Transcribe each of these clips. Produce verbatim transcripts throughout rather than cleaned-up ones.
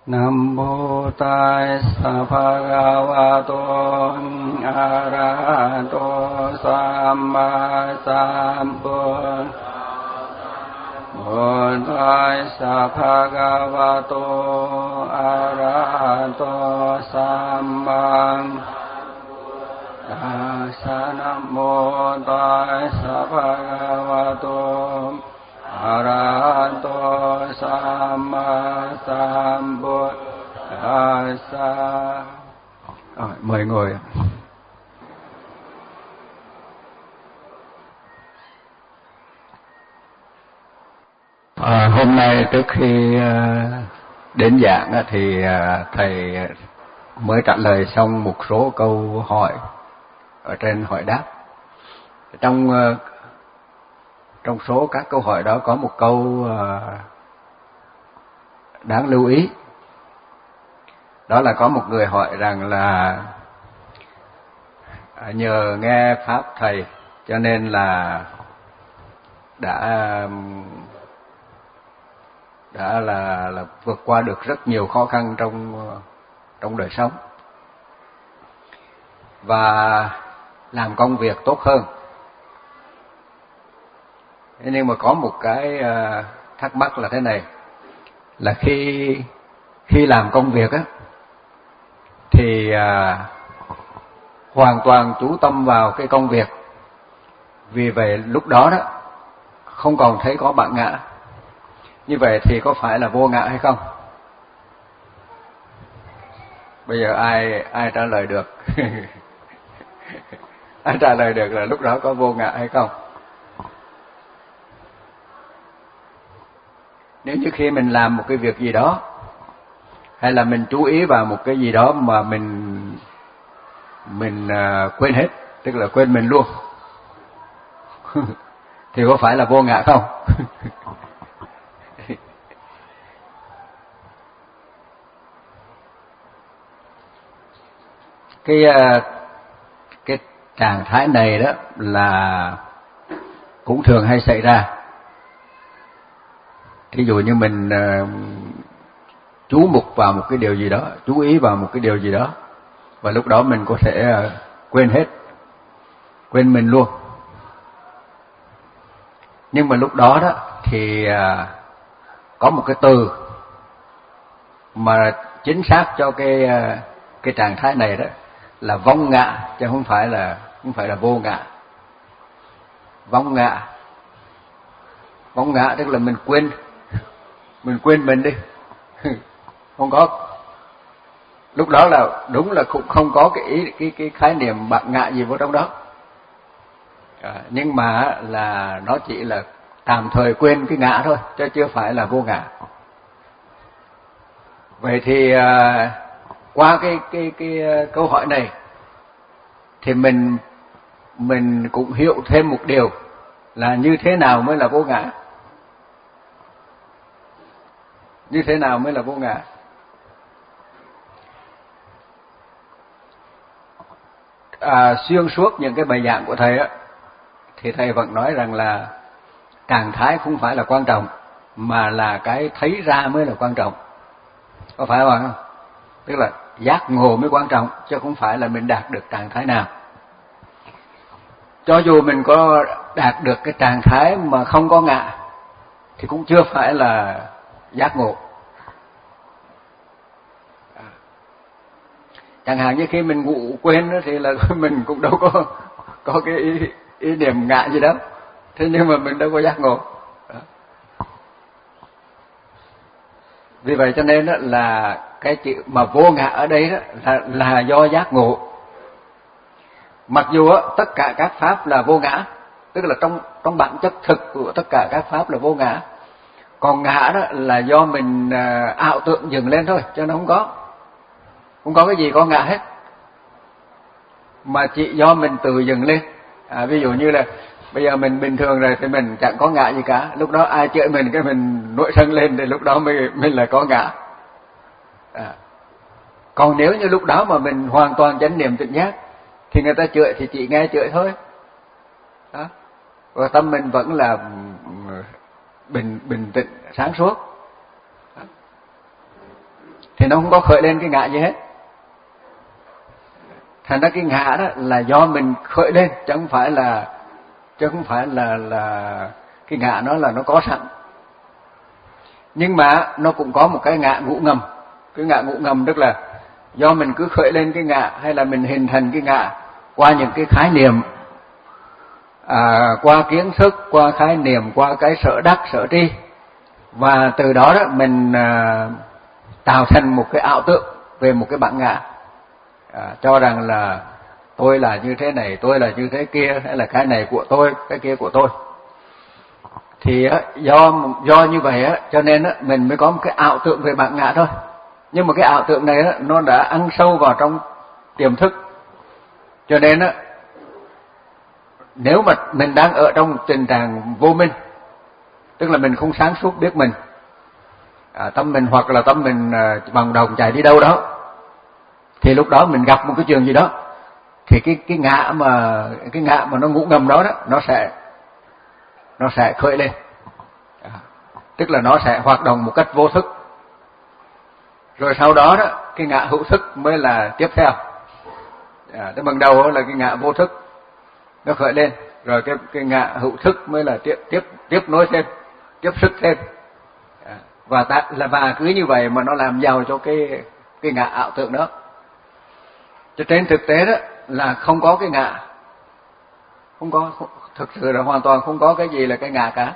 Nam mô Tassa Bhagavato Arahato Samma Sambuddhassa. Nam mô Tassa Bhagavato Arahato Samma Sambuddhassa. Nam mô Tassa Bhagavato Arahato Samma Sambuddhassa. Rồi, mời ngồi. À, hôm nay trước khi đến giảng thì thầy mới trả lời xong một số câu hỏi ở trên hỏi đáp. Trong trong số các câu hỏi đó có một câu đáng lưu ý. Đó là có một người hỏi rằng là nhờ nghe pháp thầy cho nên là đã đã là, là vượt qua được rất nhiều khó khăn trong trong đời sống và làm công việc tốt hơn. Thế nhưng mà có một cái thắc mắc là thế này, là khi khi làm công việc á thì à, hoàn toàn chú tâm vào cái công việc, vì vậy lúc đó đó không còn thấy có bản ngã. Như vậy thì có phải là vô ngã hay không? Bây giờ ai ai trả lời được? Ai trả lời được là lúc đó có vô ngã hay không? Nếu như khi mình làm một cái việc gì đó, hay là mình chú ý vào một cái gì đó mà mình mình uh, quên hết, tức là quên mình luôn, thì có phải là vô ngã không? cái uh, cái trạng thái này đó là cũng thường hay xảy ra. Thí dụ như mình uh, chú mục vào một cái điều gì đó, chú ý vào một cái điều gì đó, và lúc đó mình có thể uh, quên hết, quên mình luôn. Nhưng mà lúc đó đó thì uh, có một cái từ mà chính xác cho cái uh, cái trạng thái này đó là vong ngã, chứ không phải là không phải là vô ngã. Vong ngã, vong ngã tức là mình quên, mình quên mình đi. Không có, lúc đó là đúng là cũng không có cái ý, cái cái khái niệm bản ngã gì vào trong đó. À, nhưng mà là nó chỉ là tạm thời quên cái ngã thôi, chứ chưa phải là vô ngã. Vậy thì à, qua cái cái cái câu hỏi này thì mình mình cũng hiểu thêm một điều là như thế nào mới là vô ngã. Như thế nào mới là vô ngã? À, xuyên suốt những cái bài giảng của thầy á, thì thầy vẫn nói rằng là trạng thái không phải là quan trọng, mà là cái thấy ra mới là quan trọng. Có phải không? Tức là giác ngộ mới quan trọng, chứ không phải là mình đạt được trạng thái nào. Cho dù mình có đạt được cái trạng thái mà không có ngã thì cũng chưa phải là giác ngộ. Chẳng hạn như khi mình ngủ quên đó, thì là mình cũng đâu có có cái ý, ý niệm ngã gì đó, thế nhưng mà mình đâu có giác ngộ. Đó. Vì vậy cho nên đó là cái chữ mà vô ngã ở đây đó là, là do giác ngộ. Mặc dù đó, tất cả các pháp là vô ngã, tức là trong trong bản chất thực của tất cả các pháp là vô ngã. Còn ngã đó là do mình ảo tưởng dựng lên thôi, chứ nó không có. Không có cái gì có ngã hết, mà chỉ do mình tự dựng lên. À, ví dụ như là bây giờ mình bình thường rồi thì mình chẳng có ngã gì cả, lúc đó ai chửi mình cái mình nổi sân lên thì lúc đó mình, mình là có ngã. À. Còn nếu như lúc đó mà mình hoàn toàn chánh niệm tỉnh giác thì người ta chửi thì chỉ nghe chửi thôi. Đó. Và tâm mình vẫn là bình bình tĩnh sáng suốt. thì nó không có khởi lên cái ngã gì hết. Thành ra cái ngã đó là do mình khởi lên, chứ không phải là chứ không phải là là cái ngã nó là nó có sẵn. Nhưng mà nó cũng có một cái ngã ngụ ngầm. Cái ngã ngụ ngầm tức là do mình cứ khởi lên cái ngã, hay là mình hình thành cái ngã qua những cái khái niệm, à, qua kiến thức, qua khái niệm, qua cái sở đắc, sở tri, và từ đó đó mình à, tạo thành một cái ảo tượng về một cái bản ngã, à, cho rằng là tôi là như thế này, tôi là như thế kia, hay là cái này của tôi, cái kia của tôi. Thì do do như vậy á, cho nên á, mình mới có một cái ảo tượng về bản ngã thôi. Nhưng mà cái ảo tượng này á, nó đã ăn sâu vào trong tiềm thức, cho nên á, nếu mà mình đang ở trong tình trạng vô minh, tức là mình không sáng suốt biết mình, à, tâm mình hoặc là tâm mình à, bằng đồng chạy đi đâu đó, thì lúc đó mình gặp một cái chuyện gì đó, thì cái cái ngã mà cái ngã mà nó ngủ ngầm đó đó, nó sẽ nó sẽ khởi lên, à, tức là nó sẽ hoạt động một cách vô thức. Rồi sau đó đó, cái ngã hữu thức mới là tiếp theo. À, cái bằng đầu là cái ngã vô thức nó khởi lên, rồi cái cái ngã hữu thức mới là tiếp tiếp tiếp nối thêm, tiếp sức thêm. À, và ta, là và cứ như vậy mà nó làm giàu cho cái cái ngã ảo tượng đó. Cho trên thực tế đó là không có cái ngã, không có, không, thực sự là hoàn toàn không có cái gì là cái ngã cả.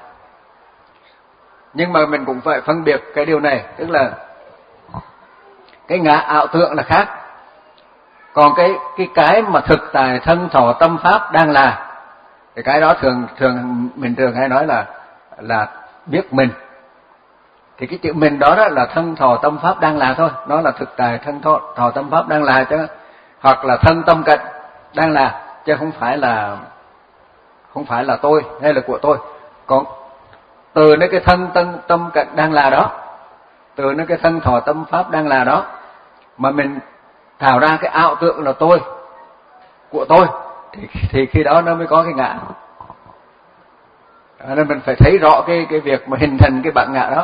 Nhưng mà mình cũng phải phân biệt cái điều này, tức là cái ngã ảo tượng là khác, còn cái cái cái mà thực tại thân thọ tâm pháp đang là, thì cái đó thường thường mình thường hay nói là là biết mình. Thì cái chữ mình đó, đó là thân thọ tâm pháp đang là thôi, nó là thực tại thân thọ, thọ tâm pháp đang là, chứ hoặc là thân tâm cận đang là, chứ không phải là không phải là tôi hay là của tôi. Còn từ nơi cái thân tâm tâm cận đang là đó, từ nơi cái thân thọ tâm pháp đang là đó, mà mình tạo ra cái ảo tượng là tôi, của tôi, thì, thì khi đó nó mới có cái ngã. Nên mình phải thấy rõ cái cái việc mà hình thành cái bản ngã đó.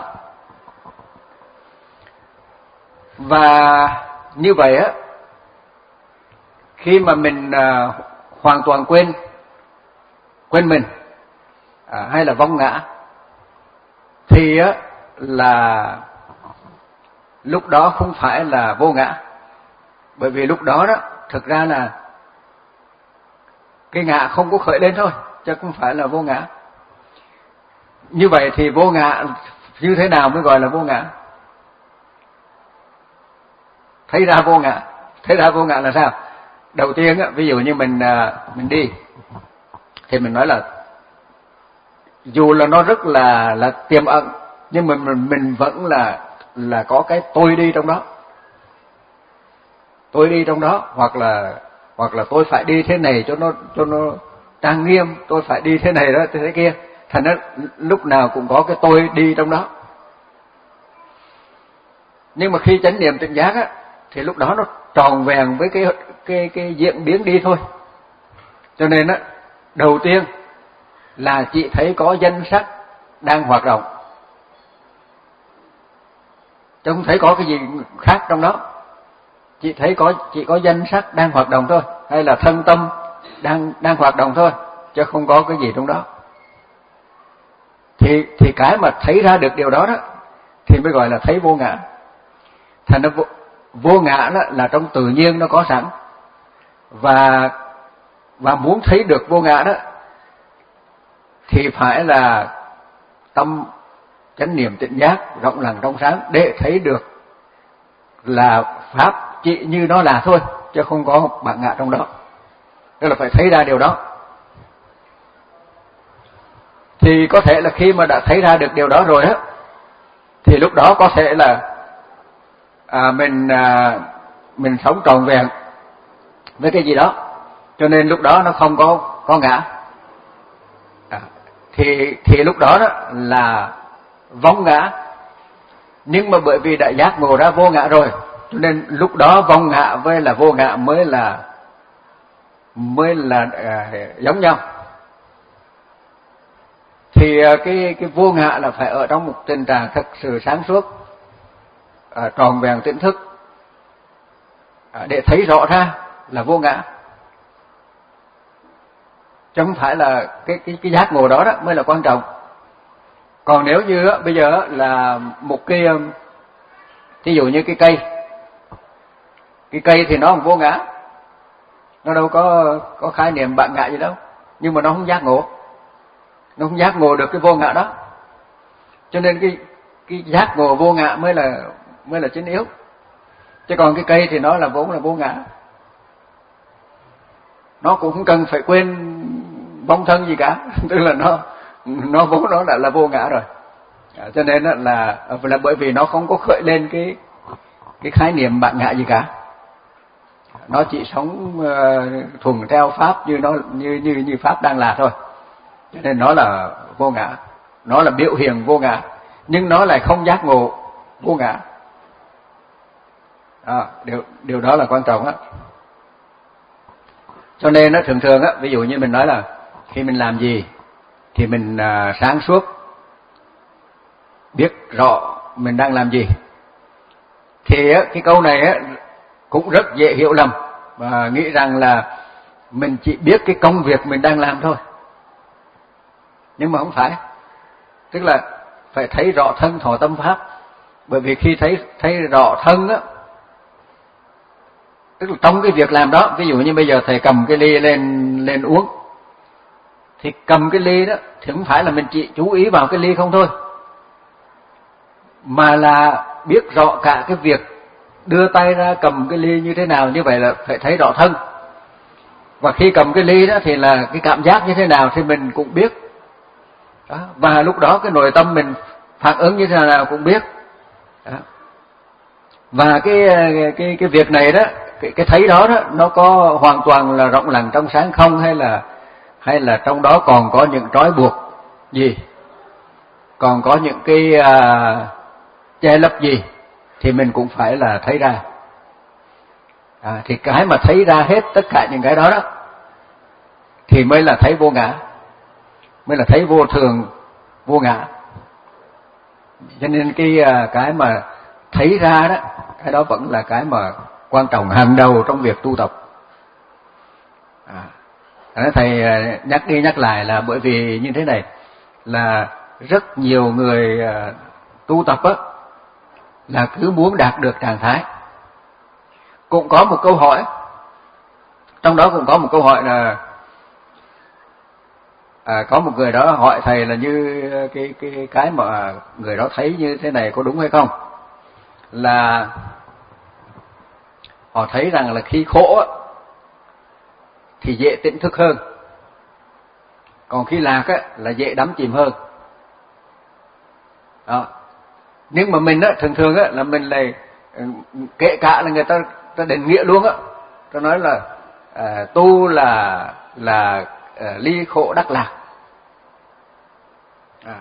Và như vậy á, khi mà mình à, hoàn toàn quên quên mình, à, hay là vong ngã, thì á là lúc đó không phải là vô ngã. Bởi vì lúc đó đó thực ra là cái ngã không có khởi lên thôi, chứ không phải là vô ngã. Như vậy thì vô ngã như thế nào mới gọi là vô ngã? Thấy ra vô ngã, thấy ra vô ngã là sao? Đầu tiên á, ví dụ như mình mình đi, thì mình nói là dù là nó rất là là tiềm ẩn, nhưng mà mình mình vẫn là là có cái tôi đi trong đó, tôi đi trong đó, hoặc là hoặc là tôi phải đi thế này cho nó cho nó trang nghiêm, tôi phải đi thế này đó thế kia, thành ra lúc nào cũng có cái tôi đi trong đó. Nhưng mà khi chánh niệm tỉnh giác á, thì lúc đó nó tròn vẹn với cái cái cái diễn biến đi thôi. Cho nên á, đầu tiên là chỉ thấy có danh sắc đang hoạt động, chứ không thấy có cái gì khác trong đó. Chỉ thấy có chỉ có danh sắc đang hoạt động thôi, hay là thân tâm đang đang hoạt động thôi, chứ không có cái gì trong đó. Thì thì cái mà thấy ra được điều đó đó thì mới gọi là thấy vô ngã. Thành nó vô, vô ngã đó là trong tự nhiên nó có sẵn, và và muốn thấy được vô ngã đó thì phải là tâm chánh niệm tỉnh giác rộng lặng trong sáng để thấy được là pháp chỉ như nó là thôi, chứ không có bản ngã trong đó. Tức là phải thấy ra điều đó. Thì có thể là khi mà đã thấy ra được điều đó rồi á, thì lúc đó có thể là à, mình à, mình sống trọn vẹn với cái gì đó, cho nên lúc đó nó không có có ngã. À, thì thì lúc đó đó là vong ngã. Nhưng mà bởi vì đã giác ngộ ra vô ngã rồi, cho nên lúc đó vong ngã với là vô ngã mới là mới là à, giống nhau. Thì cái cái vô ngã là phải ở trong một tình trạng thật sự sáng suốt, à, tròn vẹn tỉnh thức, à, để thấy rõ ra là vô ngã, chứ không phải là cái cái cái giác ngộ đó đó mới là quan trọng. Còn nếu như á, bây giờ là một cái, ví dụ như cái cây, cái cây thì nó không vô ngã, nó đâu có có khái niệm bạn ngã gì đâu, nhưng mà nó không giác ngộ, nó không giác ngộ được cái vô ngã đó, cho nên cái cái giác ngộ vô ngã mới là mới là chính yếu. Chứ còn cái cây thì nó là vốn là vô ngã, nó cũng không cần phải quên vong thân gì cả, tức là nó nó vốn nó đã là vô ngã rồi. À, cho nên là là bởi vì nó không có khởi lên cái cái khái niệm bạn ngã gì cả, nó chỉ sống uh, thuần theo pháp như nó như như như pháp đang là thôi, cho nên nó là vô ngã, nó là biểu hiện vô ngã, nhưng nó lại không giác ngộ vô ngã. À, điều điều đó là quan trọng á. Cho nên nó thường thường á, ví dụ như mình nói là khi mình làm gì thì mình uh, sáng suốt, biết rõ mình đang làm gì, thì á, cái câu này á, cũng rất dễ hiểu lầm và nghĩ rằng là mình chỉ biết cái công việc mình đang làm thôi, nhưng mà không phải. Tức là phải thấy rõ thân thọ tâm pháp, bởi vì khi thấy thấy rõ thân á, tức là trong cái việc làm đó, ví dụ như bây giờ thầy cầm cái ly lên lên uống, thì cầm cái ly đó thì không phải là mình chỉ chú ý vào cái ly không thôi, mà là biết rõ cả cái việc đưa tay ra cầm cái ly như thế nào. Như vậy là phải thấy rõ thân. Và khi cầm cái ly đó thì là cái cảm giác như thế nào thì mình cũng biết đó. Và lúc đó cái nội tâm mình phản ứng như thế nào cũng biết đó. Và cái cái cái việc này đó, cái cái thấy đó đó, nó có hoàn toàn là rộng lặng trong sáng không, hay là hay là trong đó còn có những trói buộc gì, còn có những cái uh, che lấp gì, thì mình cũng phải là thấy ra. À, thì cái mà thấy ra hết tất cả những cái đó đó thì mới là thấy vô ngã, mới là thấy vô thường, vô ngã. Cho nên cái cái mà thấy ra đó, cái đó vẫn là cái mà quan trọng hàng đầu trong việc tu tập. À, thầy nhắc đi nhắc lại là bởi vì như thế này, là rất nhiều người tu tập á là cứ muốn đạt được trạng thái. Cũng có một câu hỏi, trong đó cũng có một câu hỏi là à, có một người đó hỏi thầy là như cái cái cái mà người đó thấy như thế này có đúng hay không, là họ thấy rằng là khi khổ á, thì dễ tỉnh thức hơn, còn khi lạc á, là dễ đắm chìm hơn. Đó. Nhưng mà mình á, thường thường á, là mình lại kể cả là người ta ta định nghĩa luôn á, ta nói là à, tu là là à, ly khổ đắc lạc. À.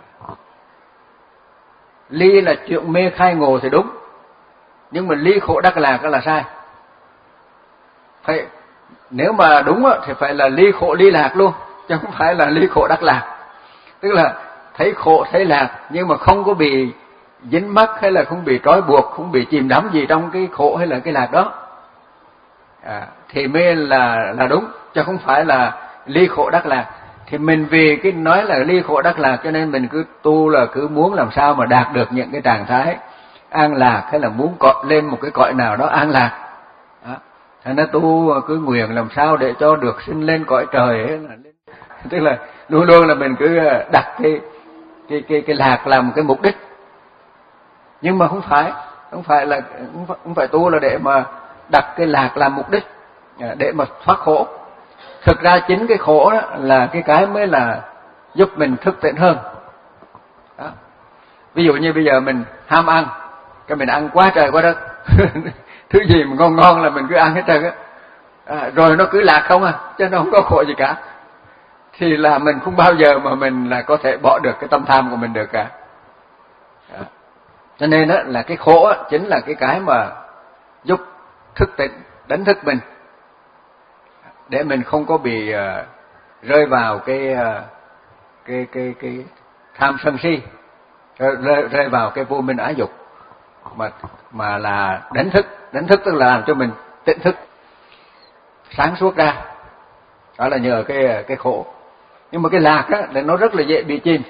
Ly là chuyện mê khai ngộ thì đúng, nhưng mà ly khổ đắc lạc đó là sai. Phải, nếu mà đúng á, thì phải là ly khổ ly lạc luôn, chứ không phải là ly khổ đắc lạc. Tức là thấy khổ thấy lạc, nhưng mà không có bị dính mắc, hay là không bị trói buộc, không bị chìm đắm gì trong cái khổ hay là cái lạc đó, à, thì mới là là đúng, chứ không phải là ly khổ đắc lạc. Thì mình vì cái nói là ly khổ đắc lạc, cho nên mình cứ tu là cứ muốn làm sao mà đạt được những cái trạng thái an lạc, hay là muốn cọ lên một cái cõi nào đó an lạc. Đó. Thành ra tu cứ nguyện làm sao để cho được sinh lên cõi trời ấy, là lên. Tức là luôn luôn là mình cứ đặt cái cái cái cái lạc làm cái mục đích, nhưng mà không phải không phải là không phải, không phải tu là để mà đặt cái lạc làm mục đích để mà thoát khổ. Thực ra chính cái khổ đó là cái cái mới là giúp mình thức tỉnh hơn. Đó. Ví dụ như bây giờ mình ham ăn, cái mình ăn quá trời quá đất thứ gì mà ngon ngon là mình cứ ăn hết trơn á, à, rồi nó cứ lạc không à, chứ nó không có khổ gì cả, thì là mình không bao giờ mà mình là có thể bỏ được cái tâm tham của mình được cả. Đó. Cho nên đó là cái khổ đó, chính là cái cái mà giúp thức tỉnh, đánh thức mình, để mình không có bị uh, rơi vào cái, uh, cái cái cái tham sân si, rơi, rơi vào cái vô minh ái dục. mà mà là đánh thức. Đánh thức tức là làm cho mình tỉnh thức, sáng suốt ra. Đó là nhờ cái cái khổ. Nhưng mà cái lạc á là nó rất là dễ bị chìm.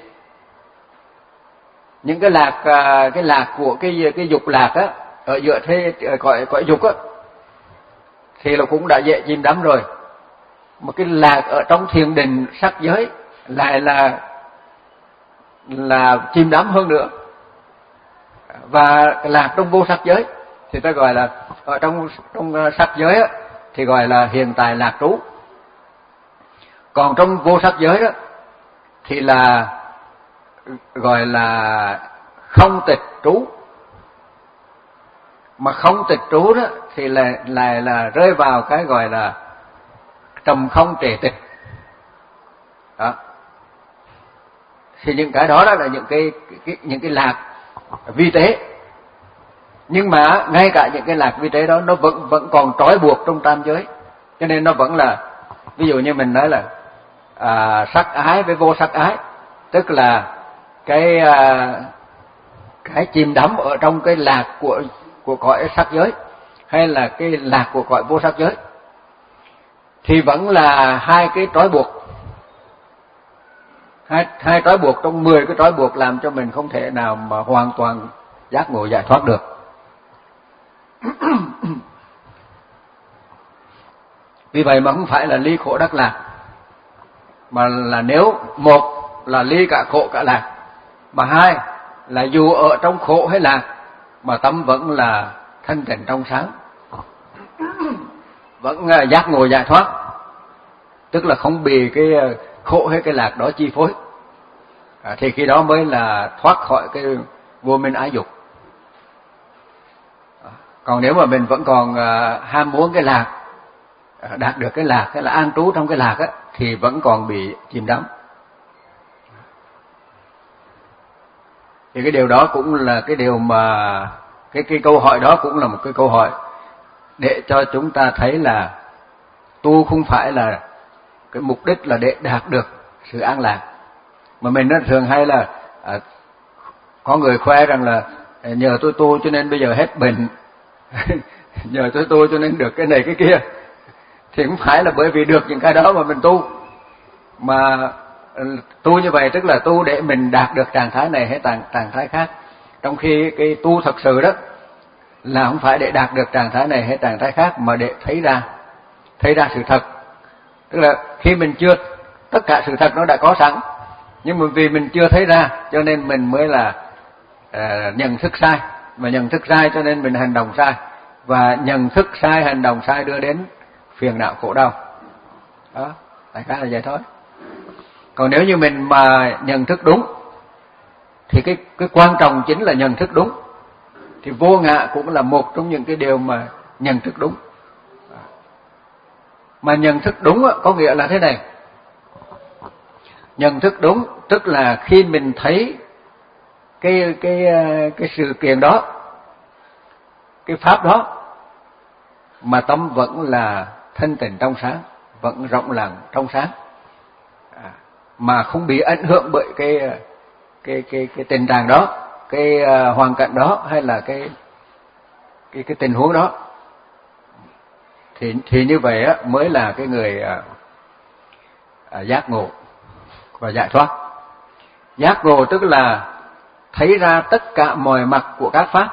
Những cái lạc cái lạc của cái cái dục lạc á, ở giữa thế cõi cõi dục á, thì là cũng đã dễ chìm đắm rồi. Mà cái lạc ở trong thiền định sắc giới lại là là chìm đắm hơn nữa. Và cái lạc trong vô sắc giới thì ta gọi là ở trong trong sắc giới á, thì gọi là hiện tại lạc trú. Còn trong vô sắc giới đó thì là gọi là không tịch trú. Mà không tịch trú đó thì là lại là, là rơi vào cái gọi là trầm không trệ tịch. Đó. Thì những cái đó, đó là những cái, cái những cái lạc vi tế. Nhưng mà ngay cả những cái lạc vi tế đó nó vẫn vẫn còn trói buộc trong tam giới. Cho nên nó vẫn là, ví dụ như mình nói là à, sắc ái với vô sắc ái, tức là cái à, cái chìm đắm ở trong cái lạc của của cõi sắc giới hay là cái lạc của cõi vô sắc giới thì vẫn là hai cái trói buộc. Hai, hai trói buộc trong mười cái trói buộc làm cho mình không thể nào mà hoàn toàn giác ngộ giải thoát được. Vì vậy mà không phải là ly khổ đắc lạc, mà là nếu một là ly cả khổ cả lạc, mà hai là dù ở trong khổ hay lạc mà tâm vẫn là thanh tịnh trong sáng, vẫn giác ngộ giải thoát, tức là không bị cái khổ hay cái lạc đó chi phối. À, thì khi đó mới là thoát khỏi cái vô minh ái dục. À, còn nếu mà mình vẫn còn à, ham muốn cái lạc, à, đạt được cái lạc, hay là an trú trong cái lạc á, thì vẫn còn bị chìm đắm. Thì cái điều đó cũng là cái điều mà cái cái câu hỏi đó cũng là một cái câu hỏi để cho chúng ta thấy là tu không phải là cái mục đích là để đạt được sự an lạc. Mà mình nó thường hay là à, có người khoe rằng là nhờ tôi tu cho nên bây giờ hết bệnh, nhờ tôi tu cho nên được cái này cái kia. Thì không phải là bởi vì được những cái đó mà mình tu, mà tu như vậy tức là tu để mình đạt được trạng thái này hay trạng trạng thái khác. Trong khi cái tu thật sự đó là không phải để đạt được trạng thái này hay trạng thái khác, mà để thấy ra thấy ra sự thật. Tức là khi mình chưa, tất cả sự thật nó đã có sẵn, nhưng mà vì mình chưa thấy ra cho nên mình mới là uh, nhận thức sai, mà nhận thức sai cho nên mình hành động sai, và nhận thức sai, hành động sai đưa đến phiền não khổ đau. Đó, đại khái là vậy thôi. Còn nếu như mình mà nhận thức đúng thì cái cái quan trọng chính là nhận thức đúng. Thì vô ngã cũng là một trong những cái điều mà nhận thức đúng. Mà nhận thức đúng có nghĩa là thế này. Nhận thức đúng tức là khi mình thấy cái cái cái sự kiện đó, cái pháp đó, mà tâm vẫn là thanh tịnh trong sáng, vẫn rộng lặng trong sáng, à, mà không bị ảnh hưởng bởi cái cái cái cái tình trạng đó, cái uh, hoàn cảnh đó, hay là cái cái cái tình huống đó, thì thì như vậy á mới là cái người uh, uh, giác ngộ và giải thoát. Giác ngộ tức là thấy ra tất cả mọi mặt của các pháp,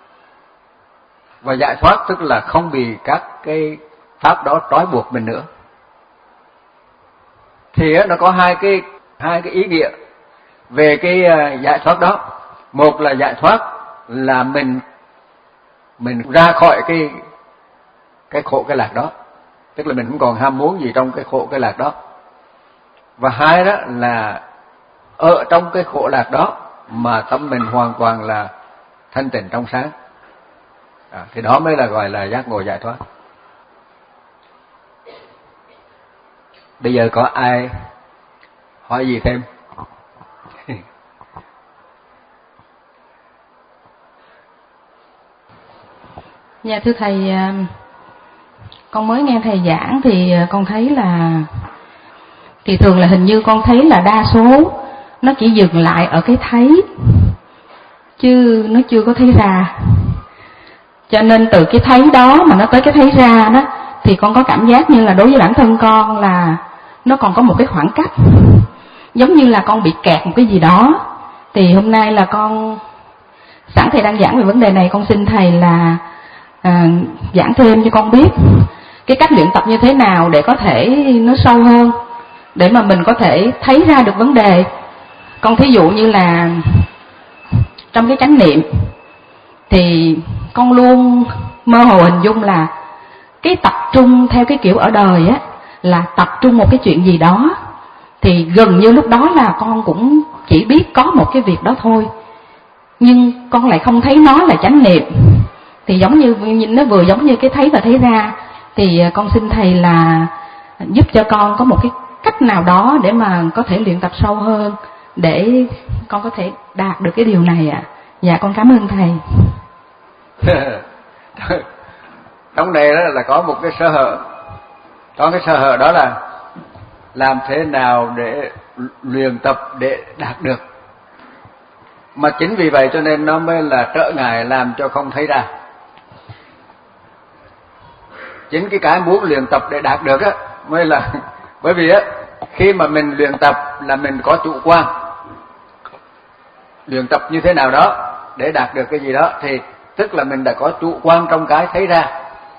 và giải thoát tức là không bị các cái pháp đó trói buộc mình nữa. Thì nó có hai cái hai cái ý nghĩa về cái giải thoát đó. Một là giải thoát là mình mình ra khỏi cái cái khổ cái lạc đó, tức là mình không còn ham muốn gì trong cái khổ cái lạc đó. Và hai đó là ở trong cái khổ lạc đó mà tâm mình hoàn toàn là thanh tịnh trong sáng. À, thì đó mới là gọi là giác ngộ giải thoát. Bây giờ có ai hỏi gì thêm? Dạ thưa thầy, con mới nghe thầy giảng thì con thấy là thì thường là hình như con thấy là đa số nó chỉ dừng lại ở cái thấy chứ nó chưa có thấy ra. Cho nên từ cái thấy đó mà nó tới cái thấy ra đó, thì con có cảm giác như là đối với bản thân con là nó còn có một cái khoảng cách, giống như là con bị kẹt một cái gì đó. Thì hôm nay là con sẵn thầy đang giảng về vấn đề này, con xin thầy là à, giảng thêm cho con biết cái cách luyện tập như thế nào để có thể nó sâu hơn, để mà mình có thể thấy ra được vấn đề. Con thí dụ như là trong cái chánh niệm thì con luôn mơ hồ hình dung là cái tập trung theo cái kiểu ở đời á, là tập trung một cái chuyện gì đó, thì gần như lúc đó là con cũng chỉ biết có một cái việc đó thôi, nhưng con lại không thấy nó là chánh niệm. Thì giống như nó vừa giống như cái thấy và thấy ra. Thì con xin thầy là giúp cho con có một cái cách nào đó để mà có thể luyện tập sâu hơn, để con có thể đạt được cái điều này ạ. À. Dạ con cảm ơn thầy. Trong này đó là có một cái sơ hở. Có cái sơ hở đó là làm thế nào để luyện tập để đạt được. Mà chính vì vậy cho nên nó mới là trở ngại làm cho không thấy ra. Chính cái cái muốn luyện tập để đạt được á mới là, bởi vì á khi mà mình luyện tập là mình có chủ quan, luyện tập như thế nào đó để đạt được cái gì đó, thì tức là mình đã có chủ quan trong cái thấy ra.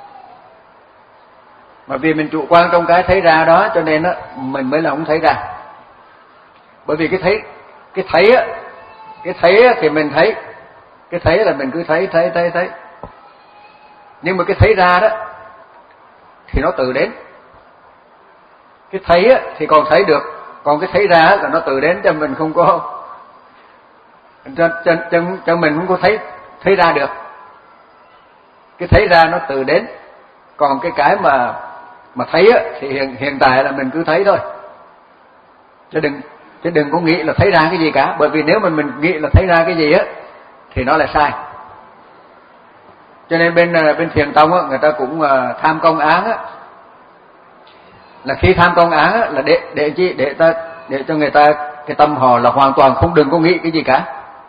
Mà vì mình chủ quan trong cái thấy ra đó cho nên á mình mới là không thấy ra. Bởi vì cái thấy cái thấy á cái thấy á, thì mình thấy cái thấy là mình cứ thấy thấy thấy thấy, nhưng mà cái thấy ra đó thì nó tự đến. Cái thấy á, thì còn thấy được, còn cái thấy ra là nó tự đến, cho mình không có cho, cho, cho, cho mình không có thấy thấy ra được. Cái thấy ra nó tự đến, còn cái cái mà mà thấy á, thì hiện hiện tại là mình cứ thấy thôi, chứ đừng chứ đừng có nghĩ là thấy ra cái gì cả. Bởi vì nếu mà mình nghĩ là thấy ra cái gì á thì nó là sai. Cho nên bên bên Thiền tông á, người ta cũng tham công án á, là khi tham công án á, là để để chi để ta để cho người ta cái tâm họ là hoàn toàn không đừng có nghĩ cái gì cả,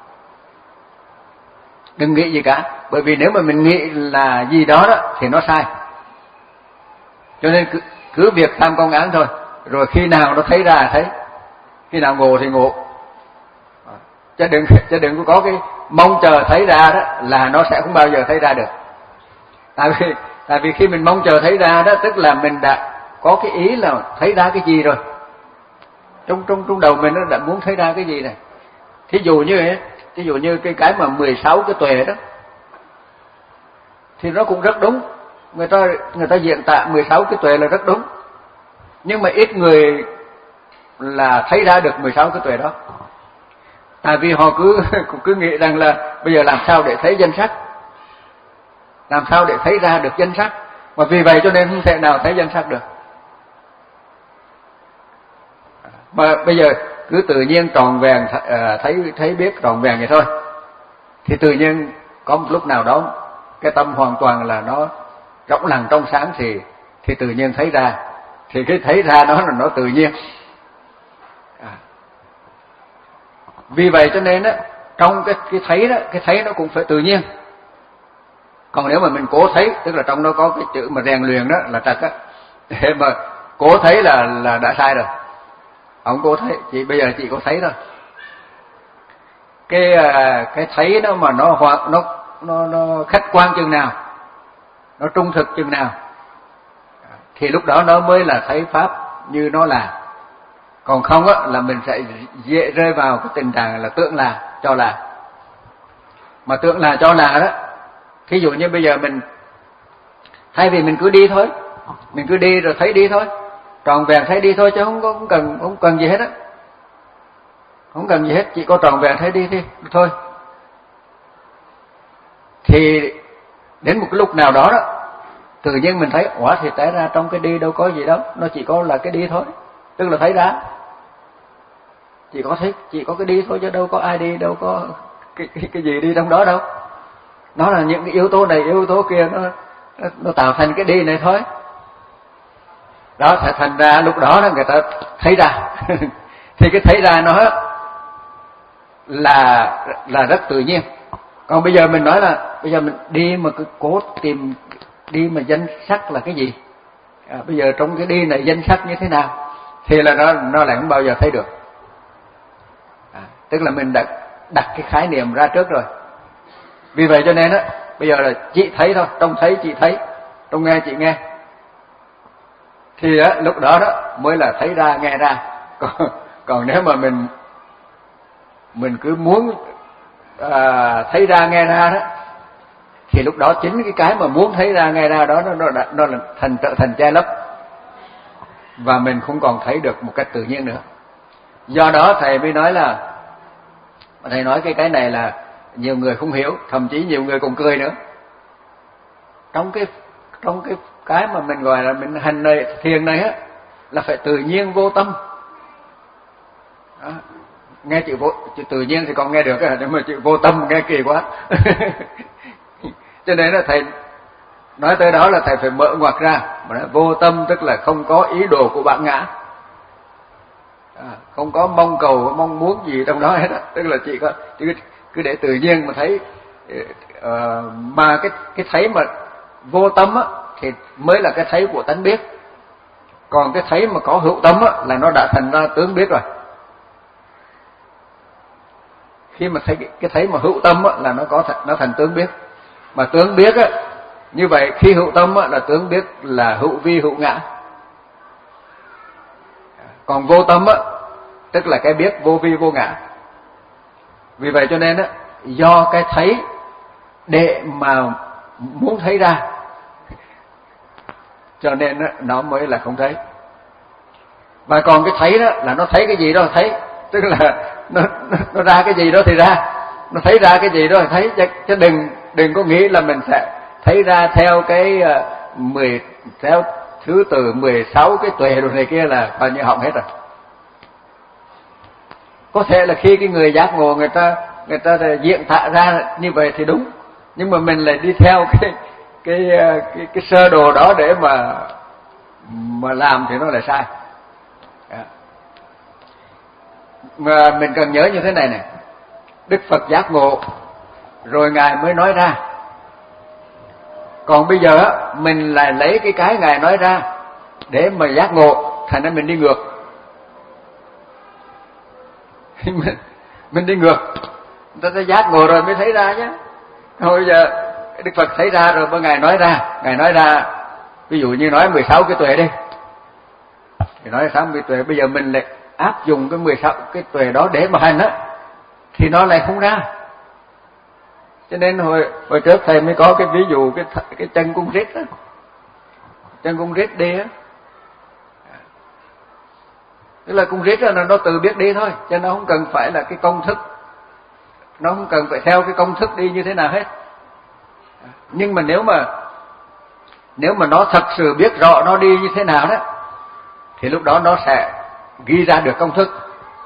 đừng nghĩ gì cả. Bởi vì nếu mà mình nghĩ là gì đó đó thì nó sai. Cho nên cứ, cứ việc tham công án thôi, rồi khi nào nó thấy ra thấy, khi nào ngộ thì ngộ, chứ đừng chứ đừng có cái mong chờ thấy ra đó là nó sẽ không bao giờ thấy ra được. Tại vì tại vì khi mình mong chờ thấy ra đó, tức là mình đã có cái ý là thấy ra cái gì rồi. Trong trong trong đầu mình nó đã muốn thấy ra cái gì này. Thí dụ như ấy, thí dụ như cái cái mà mười sáu cái tuệ đó thì nó cũng rất đúng. Người ta người ta diễn tả mười sáu cái tuệ là rất đúng. Nhưng mà ít người là thấy ra được mười sáu cái tuệ đó. Tại vì họ cứ cứ nghĩ rằng là bây giờ làm sao để thấy danh sắc, làm sao để thấy ra được danh sắc, mà vì vậy cho nên không thể nào thấy danh sắc được. Mà bây giờ cứ tự nhiên tròn vẹn thấy thấy biết tròn vẹn vậy thôi, thì tự nhiên có một lúc nào đó cái tâm hoàn toàn là nó rỗng lặng trong sáng, thì thì tự nhiên thấy ra, thì cái thấy ra đó là nó tự nhiên. À. Vì vậy cho nên á, trong cái cái thấy đó, cái thấy nó cũng phải tự nhiên. Còn nếu mà mình cố thấy, tức là trong đó có cái chữ mà rèn luyện đó là trật á, để mà cố thấy là là đã sai rồi. Ông cố thấy, chị bây giờ chị có thấy thôi. Cái cái thấy đó mà nó nó nó nó khách quan chừng nào, nó trung thực chừng nào, thì lúc đó nó mới là thấy pháp như nó là. Còn không á là mình sẽ dễ rơi vào cái tình trạng là tưởng là cho là. Mà tưởng là cho là đó, thí dụ như bây giờ mình thay vì mình cứ đi thôi, mình cứ đi rồi thấy đi thôi, tròn vẹn thấy đi thôi, chứ không có không cần không cần gì hết á, không cần gì hết, chỉ có tròn vẹn thấy đi đi thôi. Thì đến một cái lúc nào đó đó, tự nhiên mình thấy ủa thì té ra trong cái đi đâu có gì đâu, nó chỉ có là cái đi thôi, tức là thấy ra chỉ có thấy chỉ có cái đi thôi, chứ đâu có ai đi, đâu có cái cái, cái gì đi trong đó đâu. Nó là những cái yếu tố này yếu tố kia nó nó, nó tạo thành cái đi này thôi. Đó sẽ thành ra lúc đó đó người ta thấy ra. Thì cái thấy ra nó là là rất tự nhiên. Còn bây giờ mình nói là bây giờ mình đi mà cứ cố tìm đi mà danh sắc là cái gì, à, bây giờ trong cái đi này danh sắc như thế nào, thì là nó nó lại không bao giờ thấy được. À, tức là mình đã đặt cái khái niệm ra trước rồi. Vì vậy cho nên á, bây giờ là chị thấy thôi, trông thấy chị thấy, trông nghe chị nghe, thì á, lúc đó đó mới là thấy ra nghe ra. Còn, còn nếu mà mình mình cứ muốn à, thấy ra nghe ra đó, thì lúc đó chính cái cái mà muốn thấy ra nghe ra đó nó nó, nó là thành trở thành che lấp, và mình không còn thấy được một cách tự nhiên nữa. Do đó thầy mới nói là, thầy nói cái cái này là nhiều người không hiểu, thậm chí nhiều người còn cười nữa. Trong cái trong cái cái mà mình gọi là mình hành này, thiền này á, là phải tự nhiên vô tâm. Đó. Nghe chữ vô, chữ tự nhiên thì còn nghe được, nhưng mà chữ vô tâm nghe kỳ quá. Cho nên là thầy nói tới đó là thầy phải mở ngoặt ra, mà nói vô tâm tức là không có ý đồ của bản ngã, à, không có mong cầu mong muốn gì trong đó hết đó. Tức là chỉ có cứ, cứ để tự nhiên mà thấy, uh, mà cái cái thấy mà vô tâm á thì mới là cái thấy của tánh biết. Còn cái thấy mà có hữu tâm á là nó đã thành ra tướng biết rồi. Khi mà thấy cái thấy mà hữu tâm á là nó có nó thành tướng biết. Mà tướng biết á, như vậy khi hữu tâm á là tướng biết là hữu vi hữu ngã. Còn vô tâm á tức là cái biết vô vi vô ngã. Vì vậy cho nên á, do cái thấy để mà muốn thấy ra, cho nên á, nó mới là không thấy. Và còn cái thấy đó là nó thấy cái gì đó là thấy, tức là nó, nó, nó ra cái gì đó thì ra, nó thấy ra cái gì đó thì thấy, chứ, chứ đừng đừng có nghĩ là mình sẽ thấy ra theo cái uh, mười theo thứ từ mười sáu cái tuệ rồi này kia là bao nhiêu hỏng hết rồi. Có thể là khi cái người giác ngộ người ta người ta diễn tả ra như vậy thì đúng, nhưng mà mình lại đi theo cái cái cái, cái sơ đồ đó để mà mà làm thì nó lại sai. Mà mình cần nhớ như thế này này, Đức Phật giác ngộ rồi Ngài mới nói ra. Còn bây giờ mình lại lấy cái cái Ngài nói ra để mà giác ngộ, thành ra mình đi ngược. mình, mình đi ngược, người ta giác ngộ rồi mới thấy ra chứ. Thôi giờ Đức Phật thấy ra rồi mới Ngài nói ra. Ngài nói ra, ví dụ như nói mười sáu cái tuệ đi, thì nói sáu cái tuệ, bây giờ mình lại áp dụng cái mười sáu cái tuệ đó để mà hành á, thì nó lại không ra. Cho nên hồi hồi trước thầy mới có cái ví dụ cái cái chân cung rít á, chân cung rít đi á, tức là cung rít là nó tự biết đi thôi, cho nó không cần phải là cái công thức, nó không cần phải theo cái công thức đi như thế nào hết. Nhưng mà nếu mà nếu mà nó thật sự biết rõ nó đi như thế nào đó, thì lúc đó nó sẽ ghi ra được công thức.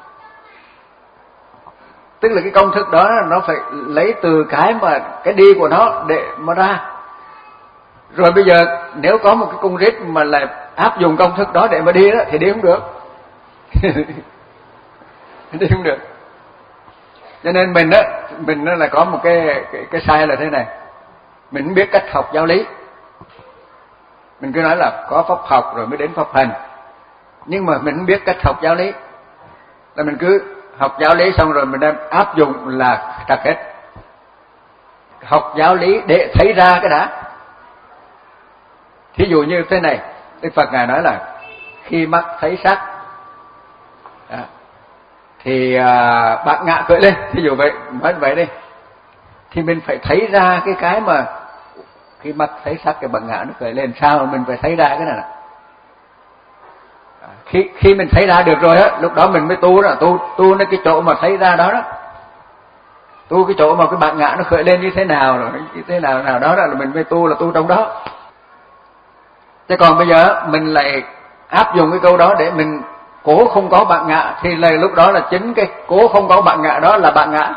Tức là cái công thức đó nó phải lấy từ cái mà cái đi của nó để mà ra. Rồi bây giờ nếu có một cái cung rít mà lại áp dụng công thức đó để mà đi đó thì đi không được. Đi không được. Cho nên mình á, mình là có một cái cái cái sai là thế này. Mình không biết cách học giáo lý. Mình cứ nói là có pháp học rồi mới đến pháp hành. Nhưng mà mình không biết cách học giáo lý. Là mình cứ học giáo lý xong rồi mình đem áp dụng là trật hết. Học giáo lý để thấy ra cái đã. Thí dụ như thế này, Đức Phật Ngài nói là khi mắt thấy sắc à, thì à, bạn ngạ khởi lên. Thí dụ vậy, nói vậy đi, thì mình phải thấy ra cái cái mà khi mắt thấy sắc cái bạn ngạ nó khởi lên, sao mà mình phải thấy ra cái này nè. Khi khi mình thấy ra được rồi á, lúc đó mình mới tu đó, tu tu đến cái chỗ mà thấy ra đó đó. Tu cái chỗ mà cái bạn ngã nó khởi lên như thế nào rồi, như thế nào nào đó là mình mới tu, là tu trong đó. Chứ còn bây giờ mình lại áp dụng cái câu đó để mình cố không có bạn ngã, thì là lúc đó là chính cái cố không có bạn ngã đó là bạn ngã.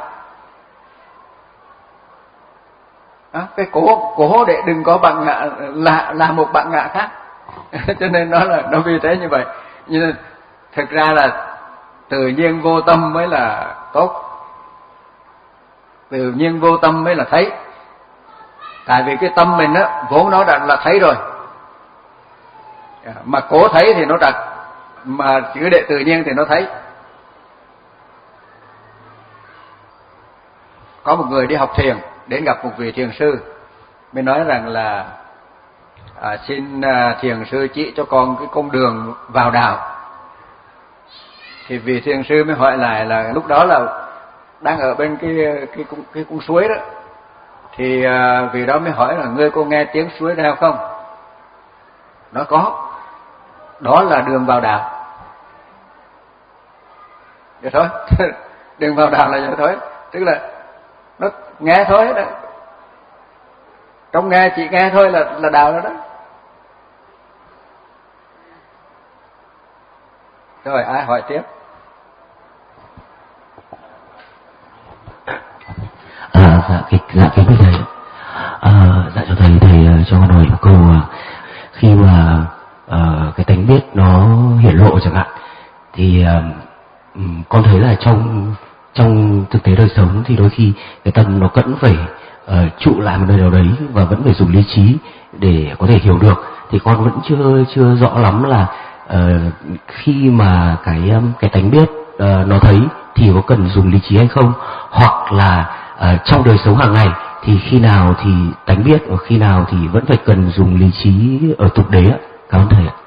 À, cái cố cố để đừng có bạn ngã là là một bạn ngã khác. Cho nên nó là nó vì thế như vậy. Nhưng thực ra là tự nhiên vô tâm mới là tốt. Tự nhiên vô tâm mới là thấy. Tại vì cái tâm mình á vốn nó đã là thấy rồi, mà cố thấy thì nó trật, mà cứ để tự nhiên thì nó thấy. Có một người đi học thiền đến gặp một vị thiền sư, mới nói rằng là à, xin à, thiền sư chỉ cho con cái con đường vào đạo. Thì vị thiền sư mới hỏi lại là lúc đó là đang ở bên cái cái cái, cái cung suối đó, thì à, vị đó mới hỏi là ngươi có nghe tiếng suối reo không? Nó có, đó là đường vào đạo. Vậy thôi, đường vào đạo là vậy thôi, tức là nó nghe thôi đó, trong nghe chỉ nghe thôi là là đạo đó đó. Rồi ai hỏi tiếp? À, dạ, cái, dạ kính thưa thầy, à, dạ cho thầy thầy cho con hỏi một câu. Khi mà uh, cái tánh biết nó hiển lộ chẳng hạn, thì uh, con thấy là trong trong thực tế đời sống thì đôi khi cái tâm nó vẫn phải uh, trụ lại một nơi nào đấy và vẫn phải dùng lý trí để có thể hiểu được. Thì con vẫn chưa chưa rõ lắm là uh, khi mà cái um, cái tánh biết uh, nó thấy thì có cần dùng lý trí hay không, hoặc là uh, trong đời sống hàng ngày thì khi nào thì tánh biết và khi nào thì vẫn phải cần dùng lý trí ở tục đế ạ. Cảm ơn thầy ạ.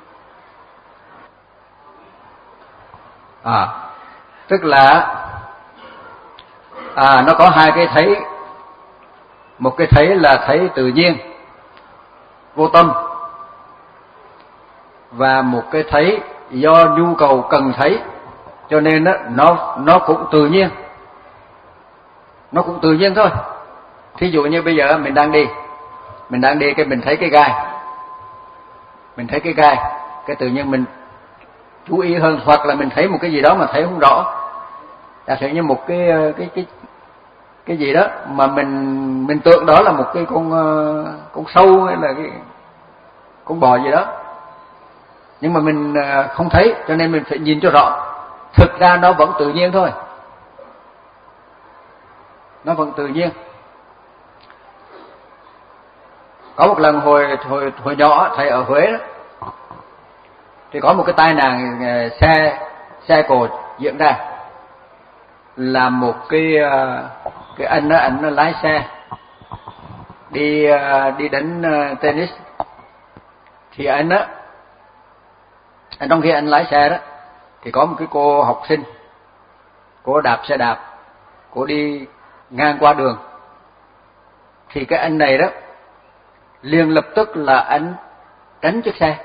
À, tức là à, nó có hai cái thấy. Một cái thấy là thấy tự nhiên, vô tâm, và một cái thấy do nhu cầu cần thấy, cho nên đó, nó nó cũng tự nhiên, nó cũng tự nhiên thôi. Thí dụ như bây giờ mình đang đi, mình đang đi cái mình thấy cái gai, mình thấy cái gai, cái tự nhiên mình chú ý hơn, hoặc là mình thấy một cái gì đó mà thấy không rõ. Giả sử như một cái cái cái cái gì đó mà mình mình tưởng đó là một cái con con sâu hay là cái con bò gì đó, nhưng mà mình không thấy, cho nên mình phải nhìn cho rõ. Thực ra nó vẫn tự nhiên thôi, nó vẫn tự nhiên. Có một lần hồi hồi hồi nhỏ thầy ở Huế đó, thì có một cái tai nạn xe xe cộ diễn ra. Là một cái cái anh đó, anh nó lái xe đi đi đánh tennis, thì anh đó, anh trong khi anh lái xe đó thì có một cái cô học sinh, cô đạp xe đạp, cô đi ngang qua đường, thì cái anh này đó liền lập tức là anh tránh chiếc xe.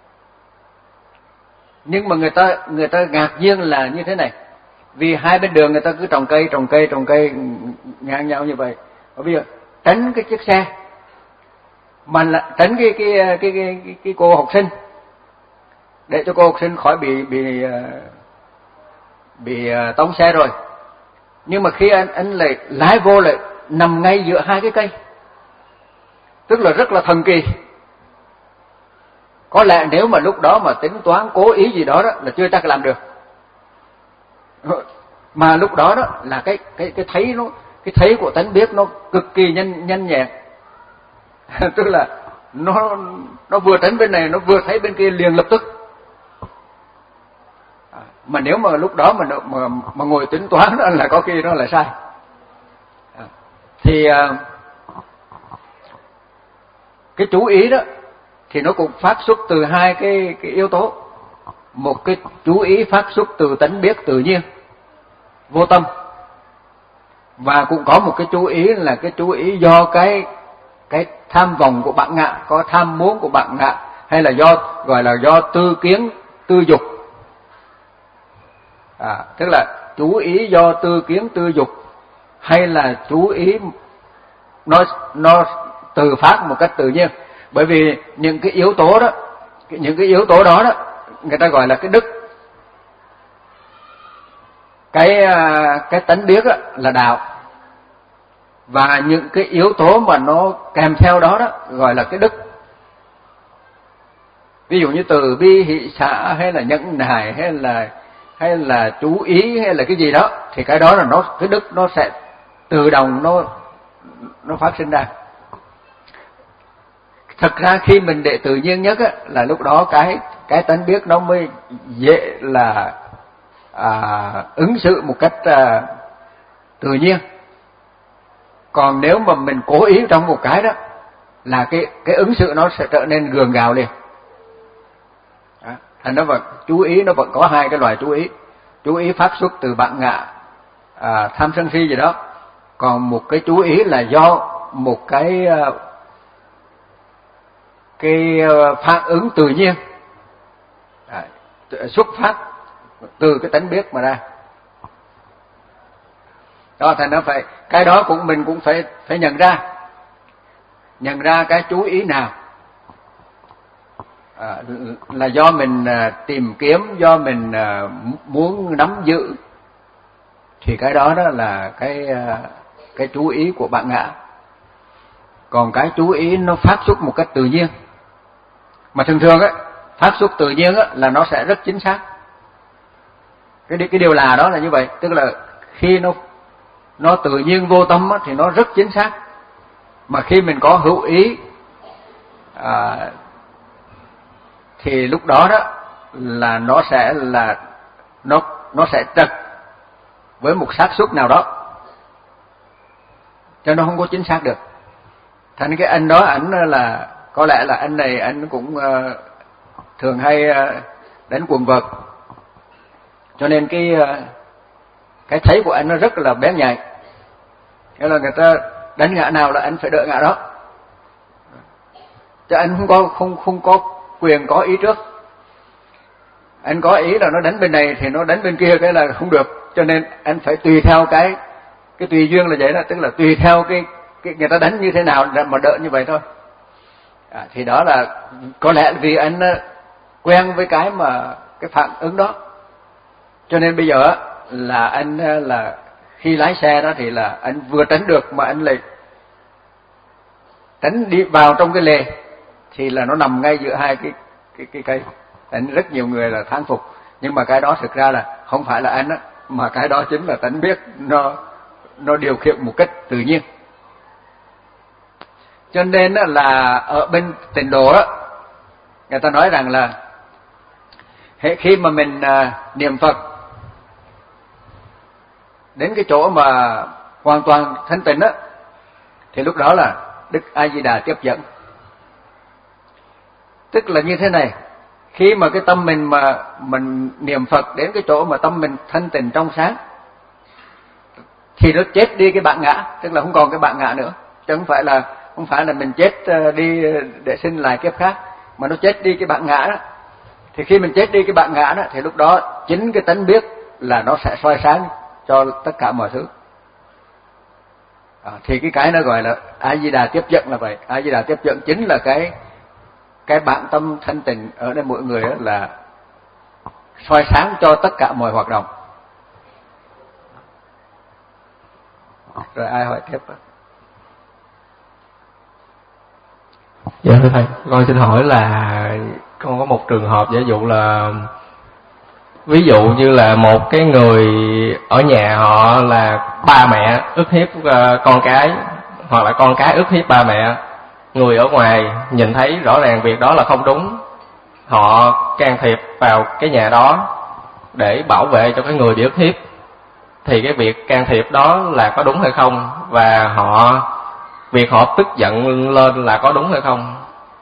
Nhưng mà người ta người ta ngạc nhiên là như thế này, vì hai bên đường người ta cứ trồng cây trồng cây trồng cây ngang nhau như vậy, và bây giờ tránh cái chiếc xe mà là tránh cái cái cái cái, cái, cái cô học sinh, để cho cô học sinh khỏi bị bị bị tông xe rồi. Nhưng mà khi anh anh lại lái vô lại nằm ngay giữa hai cái cây, tức là rất là thần kỳ. Có lẽ nếu mà lúc đó mà tính toán cố ý gì đó đó là chưa chắc làm được. Mà lúc đó đó là cái cái cái thấy nó cái thấy của tánh biết nó cực kỳ nhanh nhanh nhẹn. Tức là nó nó vừa tránh bên này nó vừa thấy bên kia liền lập tức. Mà nếu mà lúc đó mà mà, mà ngồi tính toán đó là có khi nó là sai. Thì cái chú ý đó thì nó cũng phát xuất từ hai cái cái yếu tố. Một cái chú ý phát xuất từ tánh biết tự nhiên, vô tâm, và cũng có một cái chú ý là cái chú ý do cái cái tham vọng của bản ngã, có tham muốn của bản ngã, hay là do gọi là do tư kiến tư dục. À, tức là chú ý do tư kiến tư dục, hay là chú ý nó nó từ phát một cách tự nhiên. Bởi vì những cái yếu tố đó, những cái yếu tố đó đó người ta gọi là cái đức. Cái cái tánh biết đó là đạo, và những cái yếu tố mà nó kèm theo đó đó gọi là cái đức. Ví dụ như từ bi hỷ xả, hay là nhẫn nại, hay là hay là chú ý, hay là cái gì đó, thì cái đó là nó cái đức nó sẽ tự động nó nó phát sinh ra. Thật ra khi mình để tự nhiên nhất á, là lúc đó cái cái tánh biết nó mới dễ là à, ứng xử một cách à, tự nhiên. Còn nếu mà mình cố ý trong một cái đó là cái cái ứng xử nó sẽ trở nên gượng gạo liền. Đó. Thành nó vẫn chú ý, nó vẫn có hai cái loại chú ý. Chú ý phát xuất từ bản ngã à, tham sân si gì đó. Còn một cái chú ý là do một cái cái phản ứng tự nhiên à, xuất phát từ cái tánh biết mà ra. Đó, thành nó phải cái đó cũng mình cũng phải phải nhận ra, nhận ra cái chú ý nào à, là do mình à, tìm kiếm, do mình à, muốn nắm giữ, thì cái đó đó là cái à, cái chú ý của bản ngã. Còn cái chú ý nó phát xuất một cách tự nhiên, mà thường thường á phát xuất tự nhiên á là nó sẽ rất chính xác. Cái cái điều là đó là như vậy, tức là khi nó nó tự nhiên vô tâm á, thì nó rất chính xác. Mà khi mình có hữu ý à, thì lúc đó đó là nó sẽ là nó nó sẽ trật với một xác suất nào đó, cho nó không có chính xác được. Thành cái anh đó ảnh là có lẽ là anh này anh cũng uh, thường hay uh, đánh quần vợt, cho nên cái uh, cái thấy của anh nó rất là bén nhạy. Nghĩa là người ta đánh ngã nào là anh phải đợi ngã đó, chứ anh không có không không có quyền có ý trước. Anh có ý là nó đánh bên này thì nó đánh bên kia, cái là không được, cho nên anh phải tùy theo cái cái tùy duyên là vậy đó, tức là tùy theo cái, cái người ta đánh như thế nào mà đợi như vậy thôi. À, thì đó là có lẽ vì anh quen với cái mà cái phản ứng đó, cho nên bây giờ là anh là khi lái xe đó thì là anh vừa tránh được mà anh lại tránh đi vào trong cái lề, thì là nó nằm ngay giữa hai cái cái cái cây. Anh rất nhiều người là thán phục, nhưng mà cái đó thực ra là không phải là anh á, mà cái đó chính là tánh biết nó nó điều khiển một cách tự nhiên. Cho nên là ở bên Tịnh độ đó, người ta nói rằng là khi mà mình niệm Phật đến cái chỗ mà hoàn toàn thanh tịnh á, thì lúc đó là Đức A Di Đà tiếp dẫn. Tức là như thế này, khi mà cái tâm mình mà mình niệm Phật đến cái chỗ mà tâm mình thanh tịnh trong sáng, thì nó chết đi cái bản ngã, tức là không còn cái bản ngã nữa, chứ không phải là không phải là mình chết đi để sinh lại kiếp khác, mà nó chết đi cái bản ngã đó. Thì khi mình chết đi cái bản ngã đó, thì lúc đó chính cái tánh biết là nó sẽ soi sáng cho tất cả mọi thứ. À, thì cái cái nó gọi là A Di Đà tiếp dẫn là vậy. A Di Đà tiếp dẫn chính là cái cái bản tâm thanh tịnh ở đây mỗi người là soi sáng cho tất cả mọi hoạt động. Rồi ai hỏi tiếp? Dạ thưa thầy, con xin hỏi là con có một trường hợp giả dụ là ví dụ như là một cái người ở nhà họ là ba mẹ ức hiếp con cái, hoặc là con cái ức hiếp ba mẹ, người ở ngoài nhìn thấy rõ ràng việc đó là không đúng, họ can thiệp vào cái nhà đó để bảo vệ cho cái người bị ức hiếp, thì cái việc can thiệp đó là có đúng hay không, và họ việc họ tức giận lên là có đúng hay không?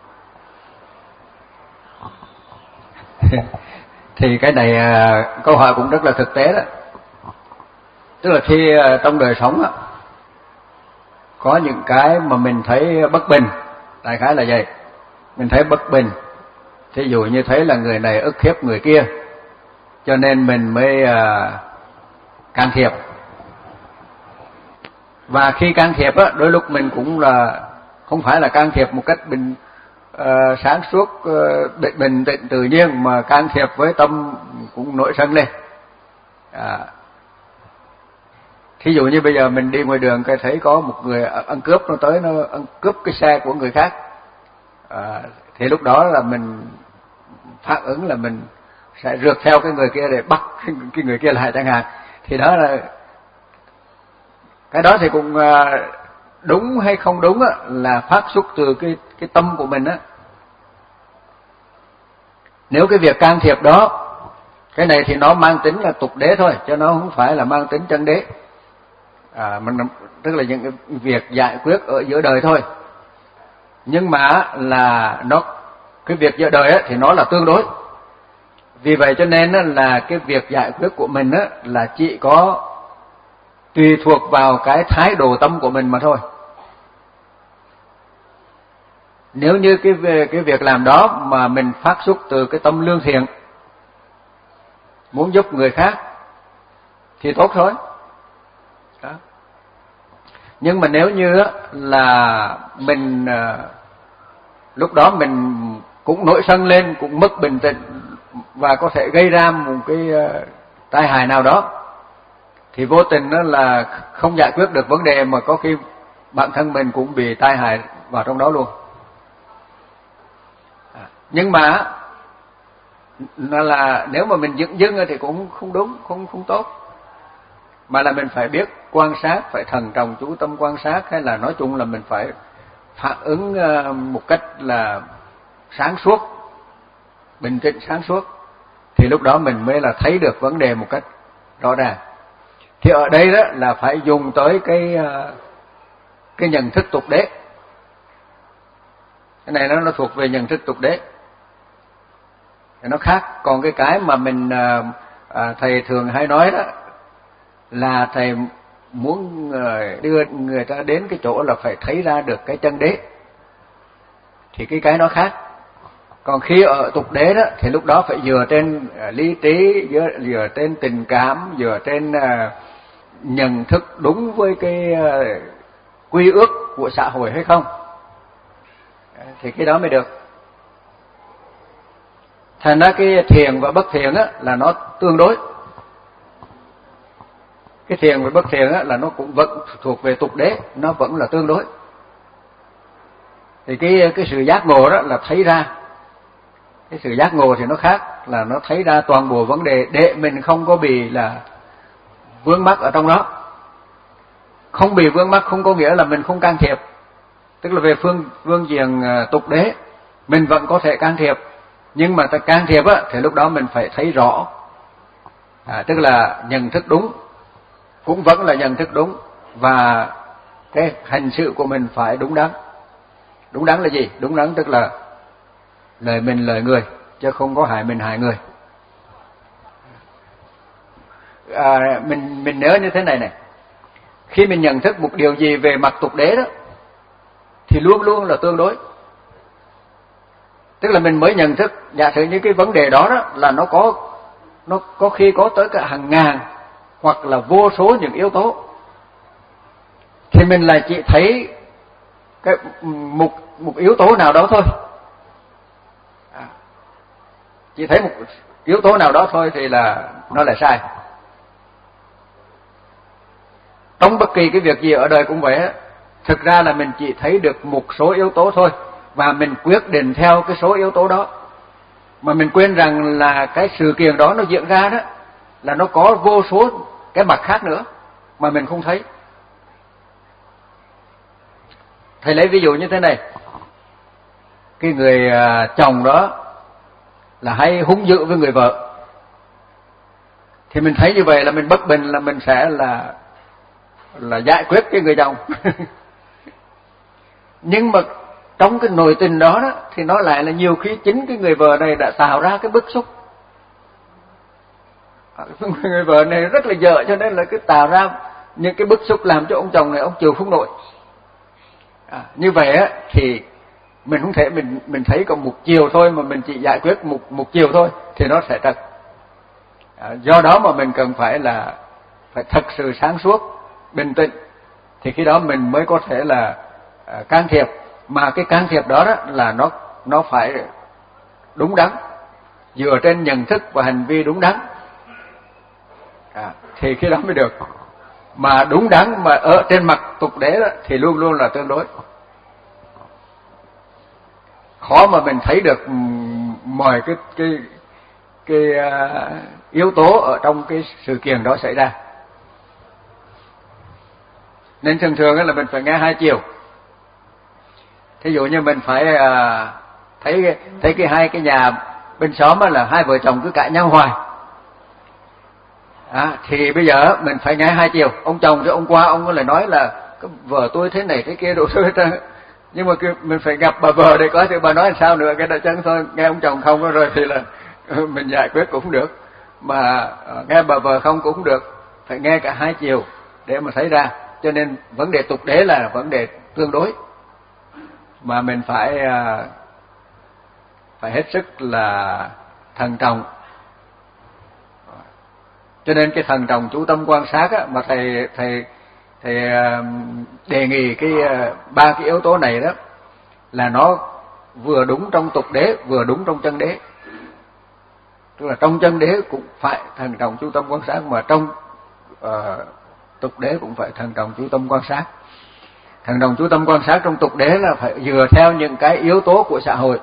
Thì cái này câu hỏi cũng rất là thực tế đó. Tức là khi trong đời sống á, có những cái mà mình thấy bất bình, đại khái là vậy, mình thấy bất bình, thí dụ như thấy là người này ức hiếp người kia, cho nên mình mới uh, can thiệp. Và khi can thiệp á, đôi lúc mình cũng là không phải là can thiệp một cách bình uh, sáng suốt, uh, bình tĩnh tự nhiên, mà can thiệp với tâm cũng nổi sân lên. À, thí dụ như bây giờ mình đi ngoài đường, cái thấy có một người ăn cướp nó tới, nó ăn cướp cái xe của người khác, à, thì lúc đó là mình phản ứng là mình sẽ rượt theo cái người kia để bắt cái người kia lại chẳng hạn. Thì đó là Cái đó thì cũng đúng hay không đúng á, là phát xuất từ cái cái tâm của mình á. Nếu cái việc can thiệp đó, cái này thì nó mang tính là tục đế thôi, chứ nó không phải là mang tính chân đế. À, mình tức là những cái việc giải quyết ở giữa đời thôi. Nhưng mà là nó cái việc giữa đời á, thì nó là tương đối. Vì vậy cho nên á, là cái việc giải quyết của mình á, là chỉ có tùy thuộc vào cái thái độ tâm của mình mà thôi. Nếu như cái cái việc làm đó mà mình phát xuất từ cái tâm lương thiện, muốn giúp người khác thì tốt thôi. Đó. Nhưng mà nếu như là mình lúc đó mình cũng nổi sân lên, cũng mất bình tĩnh và có thể gây ra một cái tai hại nào đó, thì vô tình đó là không giải quyết được vấn đề, mà có khi bản thân mình cũng bị tai hại vào trong đó luôn. Nhưng mà là nếu mà mình dưng dưng thì cũng không đúng, không không tốt. Mà là mình phải biết quan sát, phải thận trọng chú tâm quan sát, hay là nói chung là mình phải phản ứng một cách là sáng suốt, bình tĩnh sáng suốt, thì lúc đó mình mới là thấy được vấn đề một cách rõ ràng. Thì ở đây đó là phải dùng tới cái cái nhận thức tục đế. Cái này nó nó thuộc về nhận thức tục đế, nó khác. Còn cái cái mà mình à, thầy thường hay nói đó là thầy muốn đưa người ta đến cái chỗ là phải thấy ra được cái chân đế, thì cái cái nó khác. Còn khi ở tục đế đó thì lúc đó phải dựa trên lý trí, dựa, dựa trên tình cảm, dựa trên uh, nhận thức đúng với cái uh, quy ước của xã hội hay không, thì cái đó mới được. Thành ra cái thiện và bất thiện á, là nó tương đối. Cái thiện và bất thiện á, là nó cũng vẫn thuộc về tục đế, nó vẫn là tương đối. Thì cái cái sự giác ngộ đó là thấy ra. Cái sự giác ngộ thì nó khác, là nó thấy ra toàn bộ vấn đề để mình không có bị là vướng mắc ở trong đó. Không bị vướng mắc không có nghĩa là mình không can thiệp. Tức là về phương phương diện tục đế mình vẫn có thể can thiệp, nhưng mà ta can thiệp á, thì lúc đó mình phải thấy rõ. À, tức là nhận thức đúng, cũng vẫn là nhận thức đúng, và cái hành sự của mình phải đúng đắn. Đúng đắn là gì? Đúng đắn tức là lời mình lời người, chứ không có hại mình hại người. À, mình mình nhớ như thế này này, khi mình nhận thức một điều gì về mặt tục đế đó, thì luôn luôn là tương đối. Tức là mình mới nhận thức, giả sử như cái vấn đề đó đó là nó có nó có khi có tới cả hàng ngàn hoặc là vô số những yếu tố, thì mình lại chỉ thấy cái một một yếu tố nào đó thôi. À, chỉ thấy một yếu tố nào đó thôi thì là nó lại sai. Trong bất kỳ cái việc gì ở đời cũng vậy, thực ra là mình chỉ thấy được một số yếu tố thôi, và mình quyết định theo cái số yếu tố đó, mà mình quên rằng là cái sự kiện đó nó diễn ra đó là nó có vô số cái mặt khác nữa mà mình không thấy. Thầy lấy ví dụ như thế này, cái người chồng đó là hay hung dữ với người vợ, thì mình thấy như vậy là mình bất bình, là mình sẽ là là giải quyết cái người chồng. Nhưng mà trong cái nội tình đó, đó thì nó lại là nhiều khi chính cái người vợ này đã tạo ra cái bức xúc. Người vợ này rất là dở, cho nên là cứ tạo ra những cái bức xúc làm cho ông chồng này ông chịu không nổi. À, như vậy á thì mình không thể mình mình thấy có một chiều thôi, mà mình chỉ giải quyết một một chiều thôi thì nó sẽ trật. À, do đó mà mình cần phải là phải thật sự sáng suốt, bình tĩnh, thì khi đó mình mới có thể là à, can thiệp. Mà cái can thiệp đó, đó là nó nó phải đúng đắn, dựa trên nhận thức và hành vi đúng đắn. À, thì khi đó mới được. Mà đúng đắn mà ở trên mặt tục đế đó, thì luôn luôn là tương đối. Khó mà mình thấy được mọi cái cái cái uh, yếu tố ở trong cái sự kiện đó xảy ra. Nên thường thường là mình phải nghe hai chiều. Thí dụ như mình phải à, thấy thấy cái hai cái nhà bên xóm là hai vợ chồng cứ cãi nhau hoài, à, thì bây giờ mình phải nghe hai chiều. Ông chồng thì ông qua ông lại nói là cái vợ tôi thế này thế kia đủ thứ hết trơn, nhưng mà mình phải gặp bà vợ để coi thì bà nói làm sao nữa. Cái đó chân thôi, nghe ông chồng không rồi thì là mình giải quyết cũng được, mà nghe bà vợ không cũng được, phải nghe cả hai chiều để mà thấy ra. Cho nên vấn đề tục đế là vấn đề tương đối, mà mình phải phải hết sức là thận trọng. Cho nên cái thận trọng chú tâm quan sát á, mà thầy thầy thầy đề nghị cái ba cái yếu tố này đó là nó vừa đúng trong tục đế vừa đúng trong chân đế. Tức là trong chân đế cũng phải thận trọng chú tâm quan sát, mà trong uh, tục đế cũng phải thận trọng chú tâm quan sát. Thận trọng chú tâm quan sát trong tục đế là phải dựa theo những cái yếu tố của xã hội,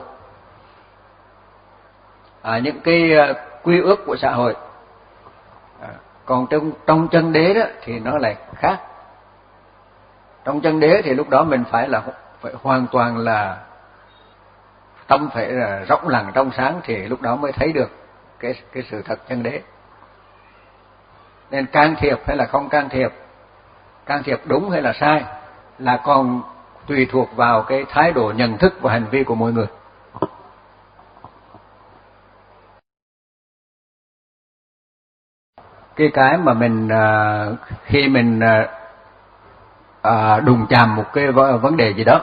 à, những cái uh, quy ước của xã hội. À, còn trong trong chân đế đó thì nó lại khác. Trong chân đế thì lúc đó mình phải là phải hoàn toàn là tâm phải là rộng lặng trong sáng, thì lúc đó mới thấy được cái cái sự thật chân đế. Nên can thiệp hay là không can thiệp, can thiệp đúng hay là sai là còn tùy thuộc vào cái thái độ nhận thức và hành vi của mỗi người. Cái cái mà mình khi mình đụng chạm một cái vấn đề gì đó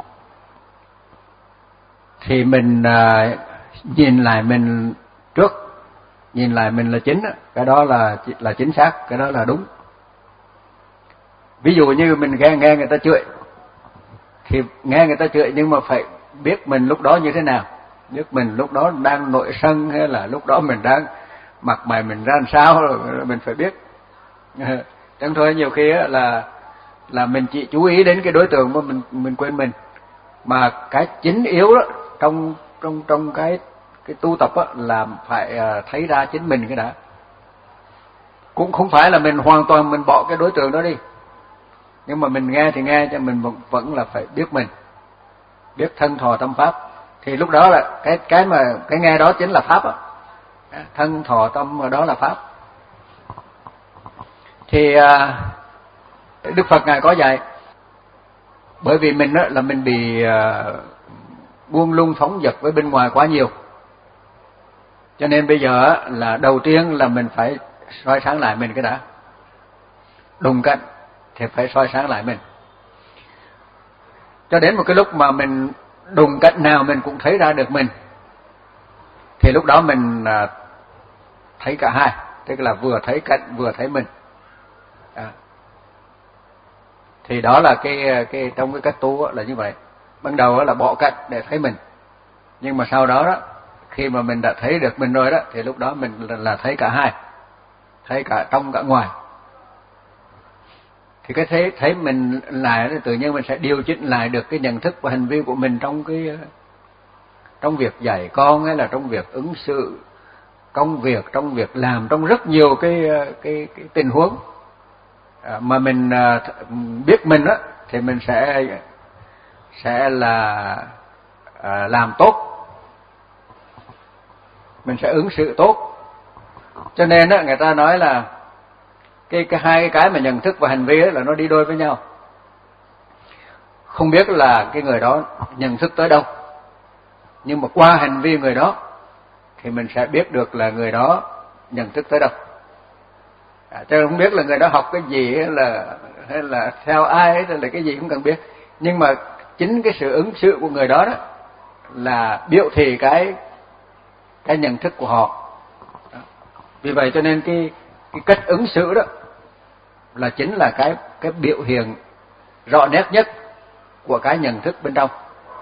thì mình nhìn lại mình trước, nhìn lại mình là chính, cái đó là là chính xác, cái đó là đúng. Ví dụ như mình nghe nghe người ta chửi thì nghe người ta chửi, nhưng mà phải biết mình lúc đó như thế nào, biết mình lúc đó đang nội sân hay là lúc đó mình đang mặt mày mình ra làm sao, rồi mình phải biết. Chẳng thôi nhiều khi là là mình chỉ chú ý đến cái đối tượng mà mình mình quên mình, mà cái chính yếu đó trong trong trong cái cái tu tập á là phải thấy ra chính mình cái đã. Cũng không phải là mình hoàn toàn mình bỏ cái đối tượng đó đi, nhưng mà mình nghe thì nghe cho mình vẫn, vẫn là phải biết mình, biết thân thọ tâm pháp. Thì lúc đó là cái cái mà cái nghe đó chính là pháp á, thân thọ tâm đó là pháp. Thì Đức Phật ngài có dạy, bởi vì mình đó là mình bị buông lung phóng dật với bên ngoài quá nhiều, cho nên bây giờ là đầu tiên là mình phải soi sáng lại mình cái đã. Đụng cận thì phải soi sáng lại mình, cho đến một cái lúc mà mình đụng cận nào mình cũng thấy ra được mình, thì lúc đó mình thấy cả hai, tức là vừa thấy cận vừa thấy mình. À. Thì đó là cái cái trong cái cách tu là như vậy. Ban đầu là bỏ cận để thấy mình, nhưng mà sau đó đó khi mà mình đã thấy được mình rồi đó thì lúc đó mình là, là thấy cả hai, thấy cả trong cả ngoài. Thì cái thấy thấy mình lại tự nhiên mình sẽ điều chỉnh lại được cái nhận thức và hành vi của mình trong cái trong việc dạy con, hay là trong việc ứng xử công việc, trong việc làm, trong rất nhiều cái cái, cái tình huống à, mà mình à, biết mình á thì mình sẽ sẽ là à, làm tốt, mình sẽ ứng xử tốt. Cho nên á người ta nói là cái cái hai cái mà nhận thức và hành vi ấy là nó đi đôi với nhau. Không biết là cái người đó nhận thức tới đâu, nhưng mà qua hành vi người đó thì mình sẽ biết được là người đó nhận thức tới đâu. À, chứ không biết là người đó học cái gì hay là hay là theo ai hay là cái gì cũng cần biết, nhưng mà chính cái sự ứng xử của người đó đó là biểu thị cái cái nhận thức của họ. Đó. Vì vậy cho nên cái cái cách ứng xử đó là chính là cái cái biểu hiện rõ nét nhất của cái nhận thức bên trong.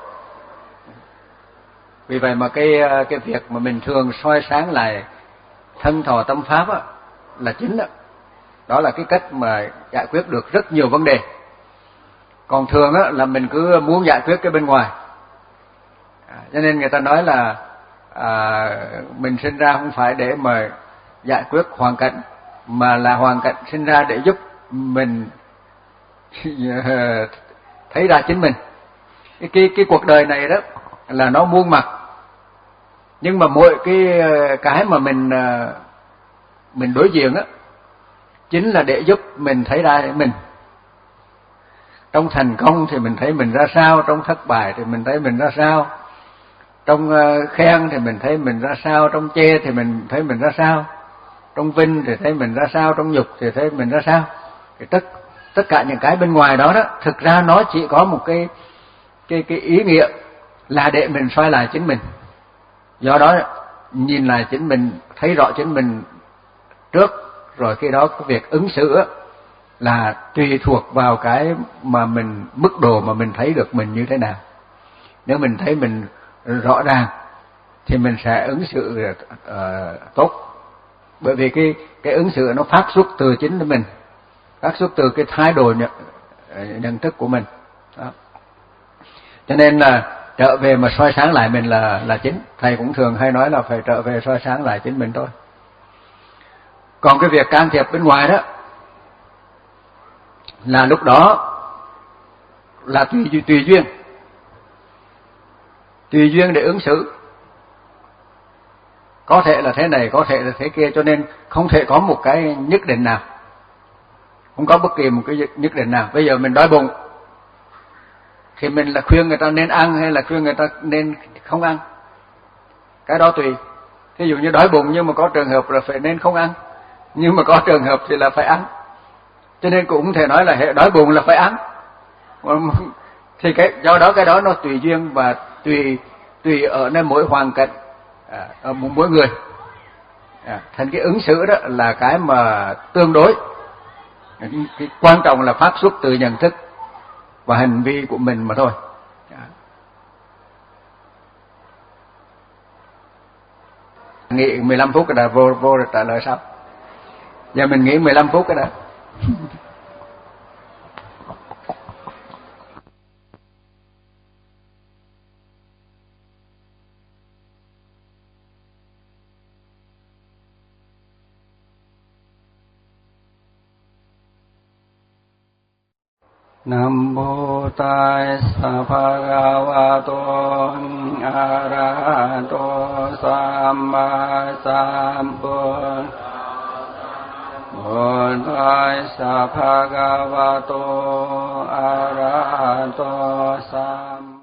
Vì vậy mà cái cái việc mà mình thường soi sáng lại thân thọ tâm pháp á, là chính đó. Đó là cái cách mà giải quyết được rất nhiều vấn đề. Còn thường á là mình cứ muốn giải quyết cái bên ngoài. À, cho nên người ta nói là à, mình sinh ra không phải để mà giải quyết hoàn cảnh, mà là hoàn cảnh sinh ra để giúp mình thấy ra chính mình. Cái cái cái cuộc đời này đó là nó muôn mặt, nhưng mà mỗi cái cái mà mình mình đối diện á chính là để giúp mình thấy ra mình. Trong thành công thì mình thấy mình ra sao, trong thất bại thì mình thấy mình ra sao, trong khen thì mình thấy mình ra sao, trong chê thì mình thấy mình ra sao, trong vinh thì thấy mình ra sao, trong nhục thì thấy mình ra sao. Thì tất tất cả những cái bên ngoài đó đó, thực ra nó chỉ có một cái cái cái ý nghĩa là để mình soi lại chính mình. Do đó nhìn lại chính mình, thấy rõ chính mình trước, rồi khi đó cái việc ứng xử là tùy thuộc vào cái mà mình, mức độ mà mình thấy được mình như thế nào. Nếu mình thấy mình rõ ràng thì mình sẽ ứng xử uh, tốt, bởi vì cái cái ứng xử nó phát xuất từ chính mình, phát xuất từ cái thái độ nhận, nhận thức của mình. Đó. Cho nên là trở về mà soi sáng lại mình là là chính. Thầy cũng thường hay nói là phải trở về soi sáng lại chính mình thôi. Còn cái việc can thiệp bên ngoài đó là lúc đó là tùy tùy duyên, tùy duyên để ứng xử. Có thể là thế này, có thể là thế kia, cho nên không thể có một cái nhất định nào, không có bất kỳ một cái nhất định nào. Bây giờ mình đói bụng thì mình là khuyên người ta nên ăn hay là khuyên người ta nên không ăn, cái đó tùy. Ví dụ như đói bụng nhưng mà có trường hợp là phải nên không ăn, nhưng mà có trường hợp thì là phải ăn. Cho nên cũng không thể nói là hệ đói bụng là phải ăn. Thì cái do đó cái đó nó tùy duyên và tùy tùy ở nơi mỗi hoàn cảnh, à, ở mỗi người. À, thành cái ứng xử đó là cái mà tương đối. Cái quan trọng là phát xuất từ nhận thức và hành vi của mình mà thôi. À. Nghỉ mười lăm phút cái đã vô vô trả lời sao? Giờ mình nghỉ mười lăm phút cái đã. Nam mô Tassa Bhagavato Arahato Samma Sambuddhassa. Nam mô Tassa Bhagavato Arahato Samma